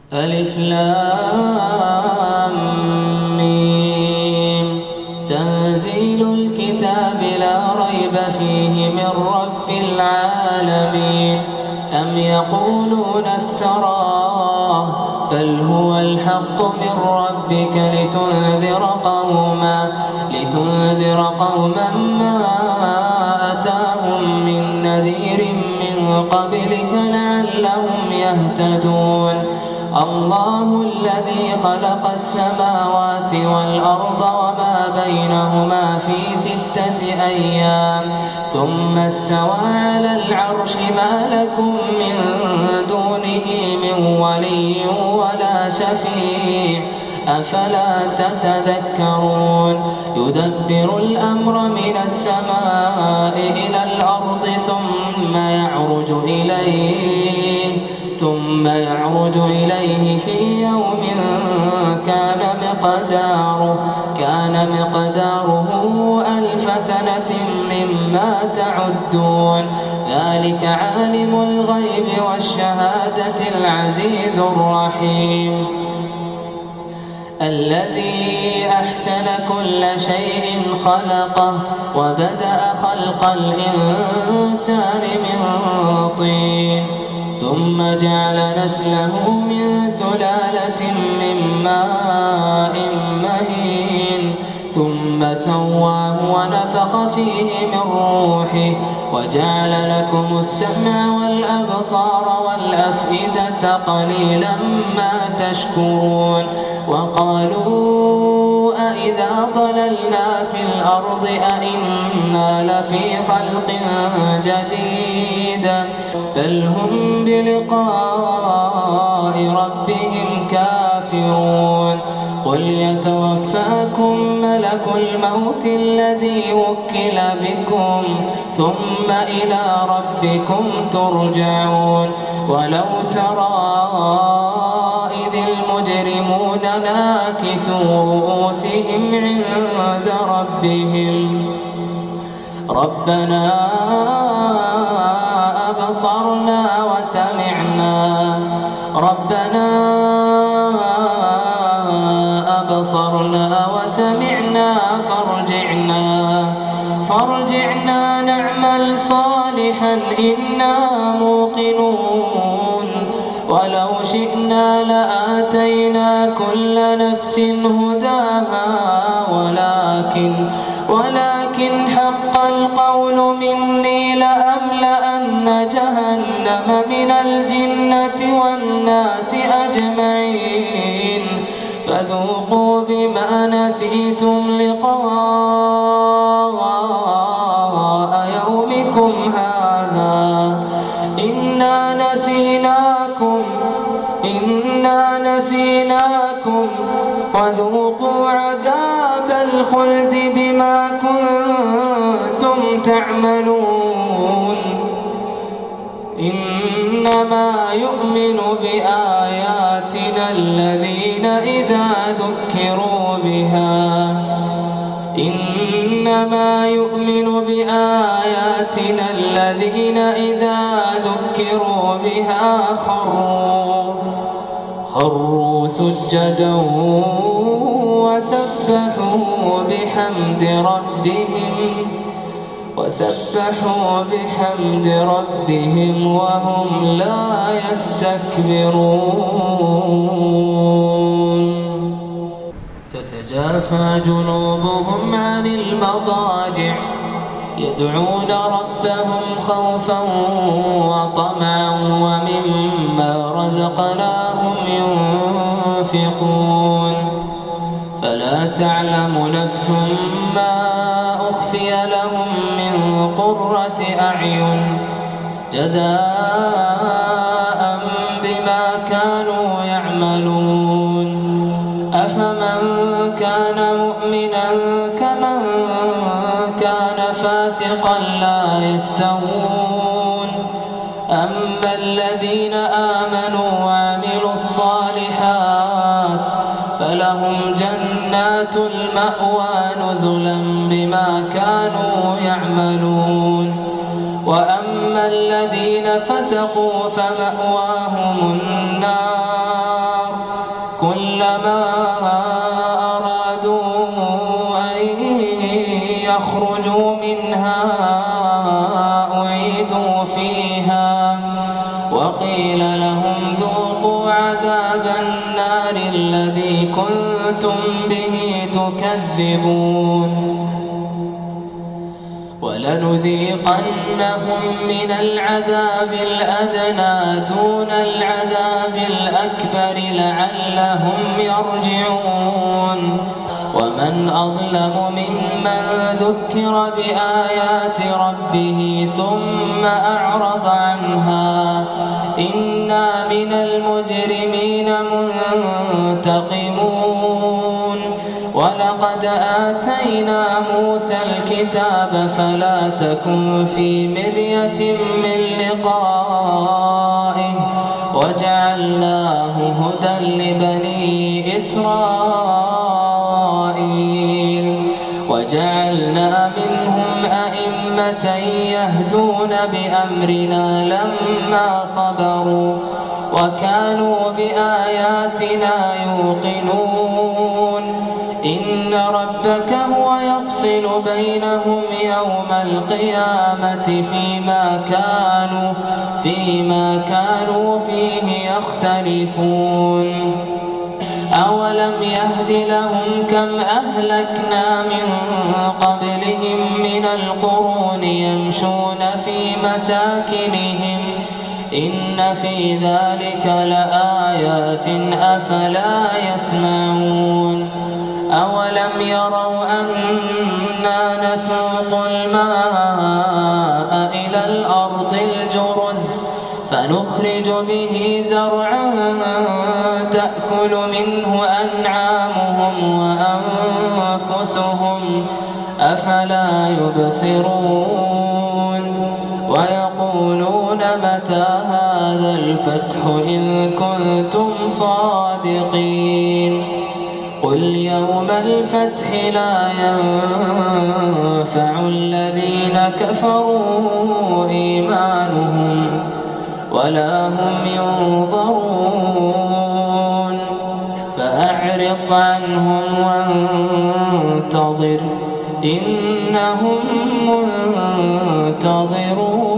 ألف لام ميم. تنزيل الكتاب لا ريب فيه من رب العالمين. أم يقولون افتراه بل هو الحق من ربك لتنذر قوما ما أتاهم من نذير من قبلك لعلهم يهتدون. الله الذي خلق السماوات والأرض وما بينهما في 6 أيام ثم استوى على العرش ما لكم من دونه من ولي ولا شفيع أفلا تتذكرون. يدبر الأمر من السماء إلى الأرض ثم يعرج إليه في يوم كان مقداره 1000 سنة مما تعدون. ذلك عالم الغيب والشهادة العزيز الرحيم الذي أحسن كل شيء خلقه وبدأ خلق الإنسان من طين ثم جعل نسله من سلالة من ماء مهين ثم سواه ونفخ فيه من روحه وجعل لكم السمع والأبصار والأفئدة قليلا ما تشكرون. وقالوا أئذا ضللنا في الأرض أئنا لفي خلق جديد بل هم بلقاء ربهم كافرون. قل يتوفاكم ملك الموت الذي وكل بكم ثم إلى ربكم ترجعون. ولو ترى إذ المجرمون ناكسوا رؤوسهم عند ربهم ربنا أبصرنا وسمعنا فارجعنا نعمل صالحا إنا موقنون. ولو شئنا لآتينا كل نفس هداها ولكن حق القول مني لأملأن جهنم من الجنة والناس أجمعين فذوقوا بما نسيتم لقاء يومكم هذا إنا نسيناكم وذوقوا عذاب الخلد بما كنتم تعملون. إنما يؤمن بآياتنا الذين إذا ذكروا بها خروا سجدا وسبحوا بحمد ربهم وهم لا يستكبرون. تتجافى جنوبهم عن المضاجع يدعون ربهم خوفا وطمعا ومما رزقناهم ينفقون. فلا تعلم نفس ما أخفي لهم من قرة أعين جزاء بما كانوا يعملون. أفمن كان مؤمنا كمن كان فاسقا لا يستوون. أما الذين آمنوا وعملوا الصالحات فلهم جنات المأوى نزلا بما كانوا يعملون. وأما الذين فسقوا فمأواهم النار وقيل لهم ذوقوا عذاب النار الذي كنتم به تكذبون ولنذيقنهم من العذاب الأدنى دون العذاب الأكبر لعلهم يرجعون ومن أظلم ممن ذكر بآيات ربه ثم أعرض عنها إنا من المجرمين منتقمون ولقد آتينا موسى الكتاب فلا تكن في مرية من لقائه وجعلناه هدى لبني إسرائيل وجعلنا منهم أئمة يهدون بأمرنا لما صبروا وكانوا بآياتنا يوقنون إن ربك هو يفصل بينهم يوم القيامة فيما كانوا فيه يختلفون أولم يهد لهم كم أهلكنا من قبلهم من القرون يمشون في مساكنهم إن في ذلك لآيات أفلا يسمعون أولم يروا أنا نسوق الماء إلى الأرض الجرز فنخرج به زرعا تأكل منه أنعامهم وأنفسهم أفلا يبصرون ويقولون متى هذا الفتح إن كنتم صادقين قل يوم الفتح لا ينفع الذين كفروا إيمانهم ولا هم ينظرون فأعرض عنهم وانتظر إنهم منتظرون